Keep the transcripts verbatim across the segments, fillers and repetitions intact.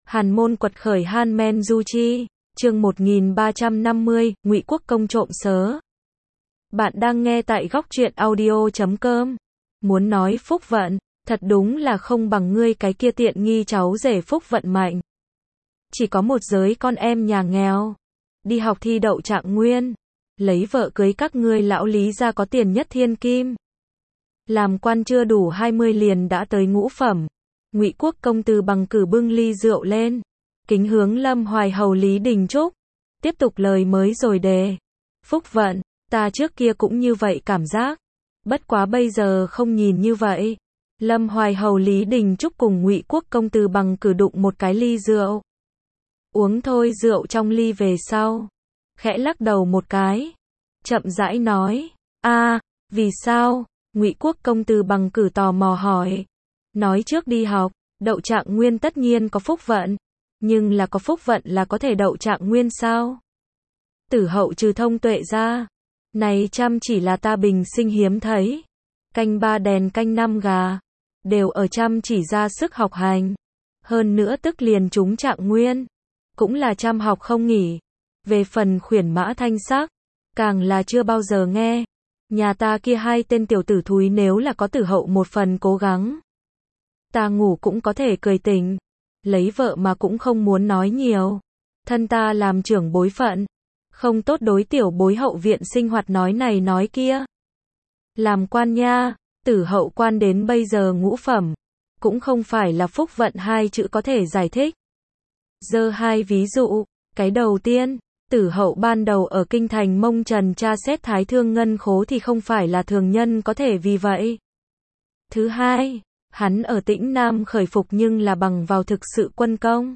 Hàn môn quật khởi Han Men Du Chi, chương một nghìn ba trăm năm mươi, Ngụy Quốc công trộm sớ. Bạn đang nghe tại góc truyện audio chấm com. Muốn nói phúc vận, thật đúng là không bằng ngươi cái kia tiện nghi cháu rể phúc vận mạnh. Chỉ có một giới con em nhà nghèo, đi học thi đậu trạng nguyên, lấy vợ cưới các ngươi lão Lý gia có tiền nhất thiên kim. Làm quan chưa đủ hai mươi liền đã tới ngũ phẩm. Ngụy Quốc công từ bằng cử bưng ly rượu lên, kính hướng Lâm Hoài hầu Lý Đình Trúc, tiếp tục lời mới rồi đề. Phúc vận, ta trước kia cũng như vậy cảm giác, bất quá bây giờ không nhìn như vậy. Lâm Hoài hầu Lý Đình Trúc cùng Ngụy Quốc công từ bằng cử đụng một cái ly rượu. Uống thôi rượu trong ly về sau, khẽ lắc đầu một cái, chậm rãi nói, a, vì sao? Ngụy Quốc công từ bằng cử tò mò hỏi. Nói trước đi học, đậu trạng nguyên tất nhiên có phúc vận, nhưng là có phúc vận là có thể đậu trạng nguyên sao? Tử hậu trừ thông tuệ ra, này chăm chỉ là ta bình sinh hiếm thấy. Canh ba đèn canh năm gà, đều ở chăm chỉ ra sức học hành. Hơn nữa tức liền chúng trạng nguyên, cũng là chăm học không nghỉ. Về phần khuyển mã thanh sắc, càng là chưa bao giờ nghe. Nhà ta kia hai tên tiểu tử thúi nếu là có tử hậu một phần cố gắng, ta ngủ cũng có thể cười tỉnh. Lấy vợ mà cũng không muốn nói nhiều. Thân ta làm trưởng bối phận, không tốt đối tiểu bối hậu viện sinh hoạt nói này nói kia. Làm quan nha, tử hậu quan đến bây giờ ngũ phẩm, cũng không phải là phúc vận hai chữ có thể giải thích. Giơ hai ví dụ, cái đầu tiên, tử hậu ban đầu ở kinh thành Mông Trần tra xét thái thương ngân khố thì không phải là thường nhân có thể vì vậy. Thứ hai, hắn ở Tĩnh Nam khởi phục nhưng là bằng vào thực sự quân công.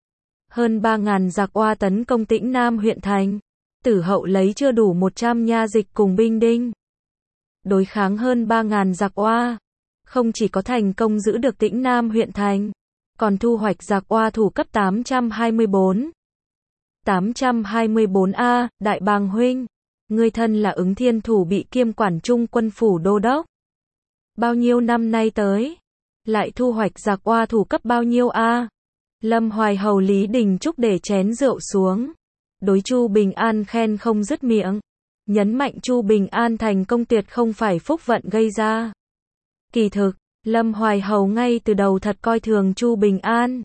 Hơn ba ngàn giặc oa tấn công Tĩnh Nam huyện thành, tử hậu lấy chưa đủ một trăm nha dịch cùng binh đinh. Đối kháng hơn ba ngàn giặc oa, không chỉ có thành công giữ được Tĩnh Nam huyện thành, còn thu hoạch giặc oa thủ cấp tám trăm hai mươi bốn. tám trăm hai mươi bốn A, Đại Bàng huynh, ngươi thân là Ứng Thiên thủ bị kiêm quản trung quân phủ đô đốc. Bao nhiêu năm nay tới, lại thu hoạch giặc oa thủ cấp bao nhiêu A? Lâm Hoài hầu Lý Đình Trúc để chén rượu xuống, đối Chu Bình An khen không dứt miệng, nhấn mạnh Chu Bình An thành công tuyệt không phải phúc vận gây ra. Kỳ thực, Lâm Hoài hầu ngay từ đầu thật coi thường Chu Bình An.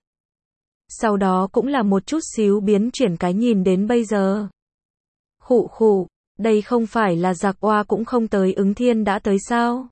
Sau đó cũng là một chút xíu biến chuyển cái nhìn đến bây giờ. Khụ khụ, đây không phải là giặc oa cũng không tới Ứng Thiên đã tới sao?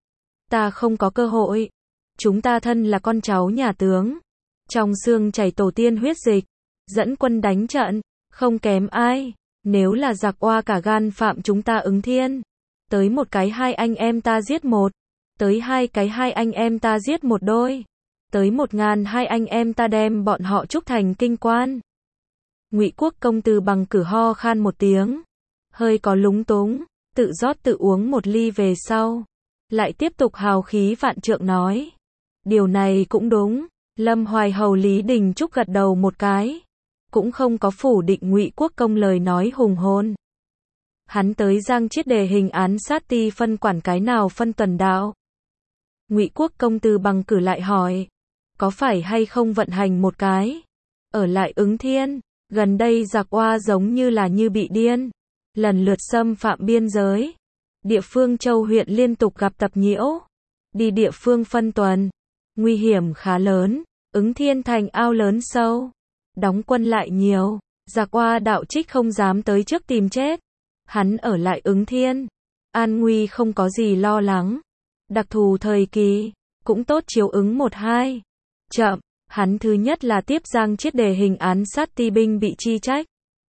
Ta không có cơ hội. Chúng ta thân là con cháu nhà tướng, trong xương chảy tổ tiên huyết dịch, dẫn quân đánh trận, không kém ai. Nếu là giặc oa cả gan phạm chúng ta Ứng Thiên, tới một cái hai anh em ta giết một, tới hai cái hai anh em ta giết một đôi, tới một ngàn hai anh em ta đem bọn họ trúc thành kinh quan. Ngụy Quốc công từ bằng cử ho khan một tiếng, hơi có lúng túng, tự rót tự uống một ly về sau, lại tiếp tục hào khí vạn trượng nói. Điều này cũng đúng. Lâm Hoài hầu Lý Đình Trúc gật đầu một cái, cũng không có phủ định Ngụy Quốc công lời nói hùng hồn. Hắn tới Giang Chiết đề hình án sát ti phân quản cái nào phân tuần đạo. Ngụy Quốc công từ bằng cử lại hỏi, có phải hay không vận hành một cái, ở lại Ứng Thiên, gần đây giặc oa giống như là như bị điên, lần lượt xâm phạm biên giới. Địa phương châu huyện liên tục gặp tập nhiễu, đi địa phương phân tuần, nguy hiểm khá lớn. Ứng Thiên thành ao lớn sâu, đóng quân lại nhiều, giặc oa đạo trích không dám tới trước tìm chết. Hắn ở lại Ứng Thiên, an nguy không có gì lo lắng. Đặc thù thời kỳ, cũng tốt chiếu ứng một hai. Chậm, hắn thứ nhất là tiếp Giang Chiết đề hình án sát ti binh bị chi trách.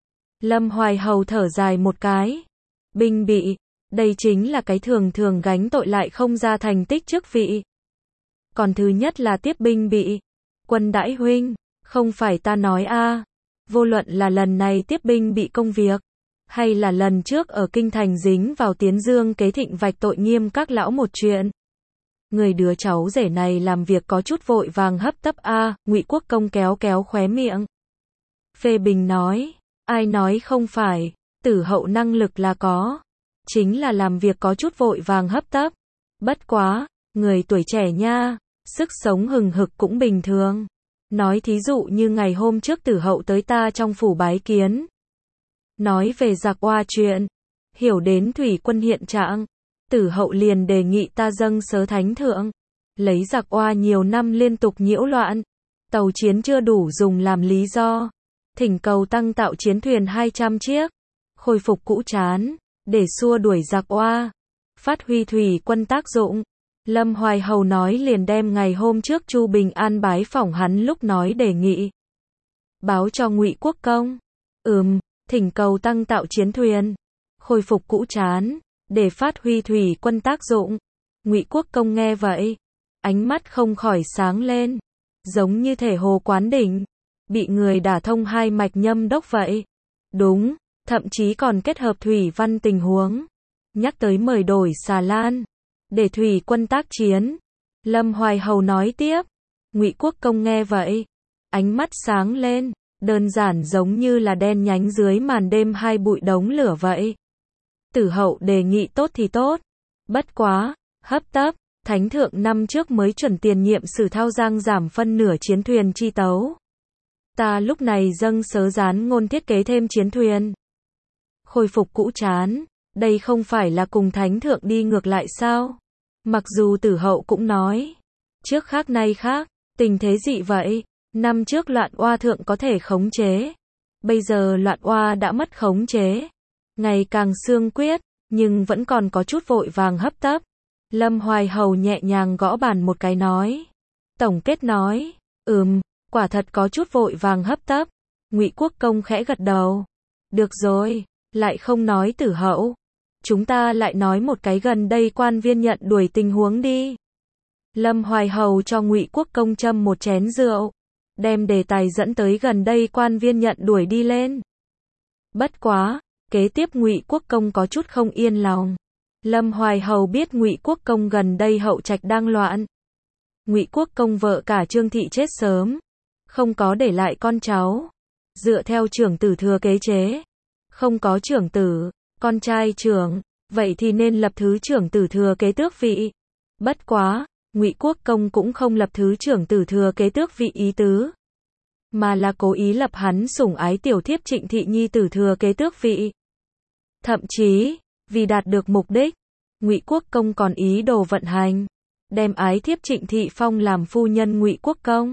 Lâm Hoài hầu thở dài một cái. Binh bị, đây chính là cái thường thường gánh tội lại không ra thành tích chức vị. Còn thứ nhất là tiếp binh bị. Quân đãi huynh, không phải ta nói a, vô luận là lần này tiếp binh bị công việc, hay là lần trước ở kinh thành dính vào Tiến Dương kế thịnh vạch tội nghiêm các lão một chuyện. Người đứa cháu rể này làm việc có chút vội vàng hấp tấp a. Ngụy Quốc công kéo kéo khóe miệng, phê bình nói, ai nói không phải, tử hậu năng lực là có, chính là làm việc có chút vội vàng hấp tấp. Bất quá, người tuổi trẻ nha, sức sống hừng hực cũng bình thường. Nói thí dụ như ngày hôm trước Tử hậu tới ta trong phủ bái kiến. Nói về giặc oa chuyện. Hiểu đến thủy quân hiện trạng. Tử hậu liền đề nghị ta dâng sớ thánh thượng. Lấy giặc oa nhiều năm liên tục nhiễu loạn. Tàu chiến chưa đủ dùng làm lý do. Thỉnh cầu tăng tạo chiến thuyền hai trăm chiếc. Khôi phục cũ trán. Để xua đuổi giặc oa. Phát huy thủy quân tác dụng. Lâm Hoài Hầu nói liền đem ngày hôm trước Chu Bình An bái phỏng hắn lúc nói đề nghị. Báo cho Ngụy Quốc Công. Ừm, thỉnh cầu tăng tạo chiến thuyền. Khôi phục cũ trán. Để phát huy thủy quân tác dụng. Ngụy Quốc Công nghe vậy. Ánh mắt không khỏi sáng lên. Giống như thể hồ quán đỉnh. Bị người đả thông hai mạch nhâm đốc vậy. Đúng, thậm chí còn kết hợp thủy văn tình huống. Nhắc tới mời đổi xà lan. Để thủy quân tác chiến. Lâm Hoài Hầu nói tiếp. Ngụy Quốc Công nghe vậy. Ánh mắt sáng lên. Đơn giản giống như là đen nhánh dưới màn đêm hai bụi đống lửa vậy. Tử hậu đề nghị tốt thì tốt. Bất quá, hấp tấp. Thánh thượng năm trước mới chuẩn tiền nhiệm Sử Thao Giang giảm phân nửa chiến thuyền chi tấu. Ta lúc này dâng sớ gián ngôn thiết kế thêm chiến thuyền. Khôi phục cũ trán. Đây không phải là cùng thánh thượng đi ngược lại sao? Mặc dù Tử hậu cũng nói. Trước khác nay khác. Tình thế dị vậy. Năm trước loạn oa thượng có thể khống chế. Bây giờ loạn oa đã mất khống chế. Ngày càng xương quyết. Nhưng vẫn còn có chút vội vàng hấp tấp. Lâm Hoài Hầu nhẹ nhàng gõ bàn một cái nói. Tổng kết nói. Ừm, quả thật có chút vội vàng hấp tấp. Ngụy Quốc Công khẽ gật đầu. Được rồi, lại không nói Tử hậu. Chúng ta lại nói một cái gần đây quan viên nhận đuổi tình huống đi. Lâm Hoài Hầu cho Ngụy Quốc Công châm một chén rượu. Đem đề tài dẫn tới gần đây quan viên nhận đuổi đi lên. Bất quá, kế tiếp Ngụy Quốc Công có chút không yên lòng. Lâm Hoài Hầu biết Ngụy Quốc Công gần đây hậu trạch đang loạn. Ngụy Quốc Công vợ cả Trương Thị chết sớm, không có để lại con cháu. Dựa theo trưởng tử thừa kế chế, không có trưởng tử, con trai trưởng, vậy thì nên lập thứ trưởng tử thừa kế tước vị. Bất quá, Ngụy Quốc Công cũng không lập thứ trưởng tử thừa kế tước vị ý tứ, mà là cố ý lập hắn sủng ái tiểu thiếp Trịnh Thị nhi tử thừa kế tước vị. Thậm chí, vì đạt được mục đích, Ngụy Quốc Công còn ý đồ vận hành, đem ái thiếp Trịnh Thị phong làm phu nhân Ngụy Quốc Công.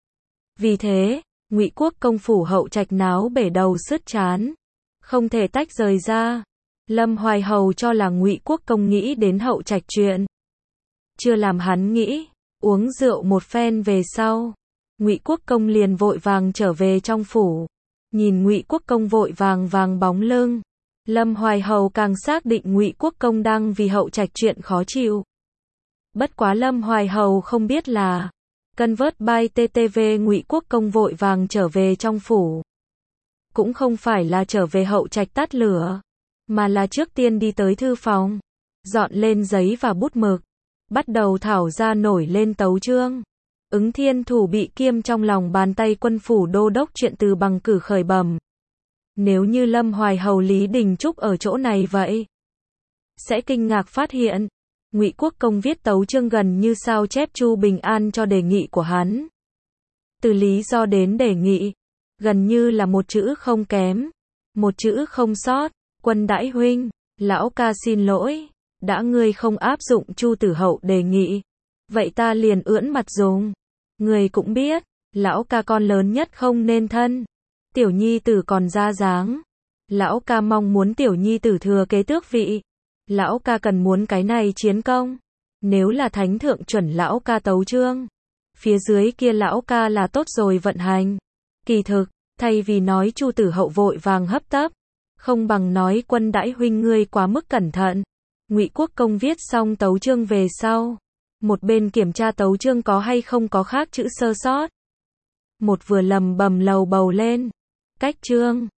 Vì thế, Ngụy Quốc Công phủ hậu trạch náo bể đầu sứt trán, không thể tách rời ra. Lâm Hoài Hầu cho là Ngụy Quốc Công nghĩ đến hậu trạch chuyện. Chưa làm hắn nghĩ, uống rượu một phen về sau, Ngụy Quốc Công liền vội vàng trở về trong phủ. Nhìn Ngụy Quốc Công vội vàng vàng bóng lưng, Lâm Hoài Hầu càng xác định Ngụy Quốc Công đang vì hậu trạch chuyện khó chịu. Bất quá Lâm Hoài Hầu không biết là cân vớt bai tê tê vê Ngụy Quốc Công vội vàng trở về trong phủ. Cũng không phải là trở về hậu trạch tắt lửa, mà là trước tiên đi tới thư phòng, dọn lên giấy và bút mực, bắt đầu thảo ra nổi lên tấu chương. Ứng Thiên Thủ bị kiêm trong lòng bàn tay quân phủ đô đốc chuyện từ bằng cử khởi bẩm. Nếu như Lâm Hoài Hầu Lý Đình Trúc ở chỗ này vậy, sẽ kinh ngạc phát hiện, Ngụy Quốc Công viết tấu chương gần như sao chép Chu Bình An cho đề nghị của hắn. Từ lý do đến đề nghị, gần như là một chữ không kém, một chữ không sót. Quân Đãi huynh, lão ca xin lỗi, đã ngươi không áp dụng Chu Tử hậu đề nghị, vậy ta liền ưỡn mặt dùng. Ngươi cũng biết, lão ca con lớn nhất không nên thân, tiểu nhi tử còn ra dáng. Lão ca mong muốn tiểu nhi tử thừa kế tước vị. Lão ca cần muốn cái này chiến công. Nếu là thánh thượng chuẩn lão ca tấu chương, phía dưới kia lão ca là tốt rồi vận hành. Kỳ thực, thay vì nói Chu Tử hậu vội vàng hấp tấp, không bằng nói Quân Đãi huynh ngươi quá mức cẩn thận. Ngụy Quốc Công viết xong tấu chương về sau, một bên kiểm tra tấu chương có hay không có khác chữ sơ sót, một vừa lầm bầm lầu bầu lên. Cách chương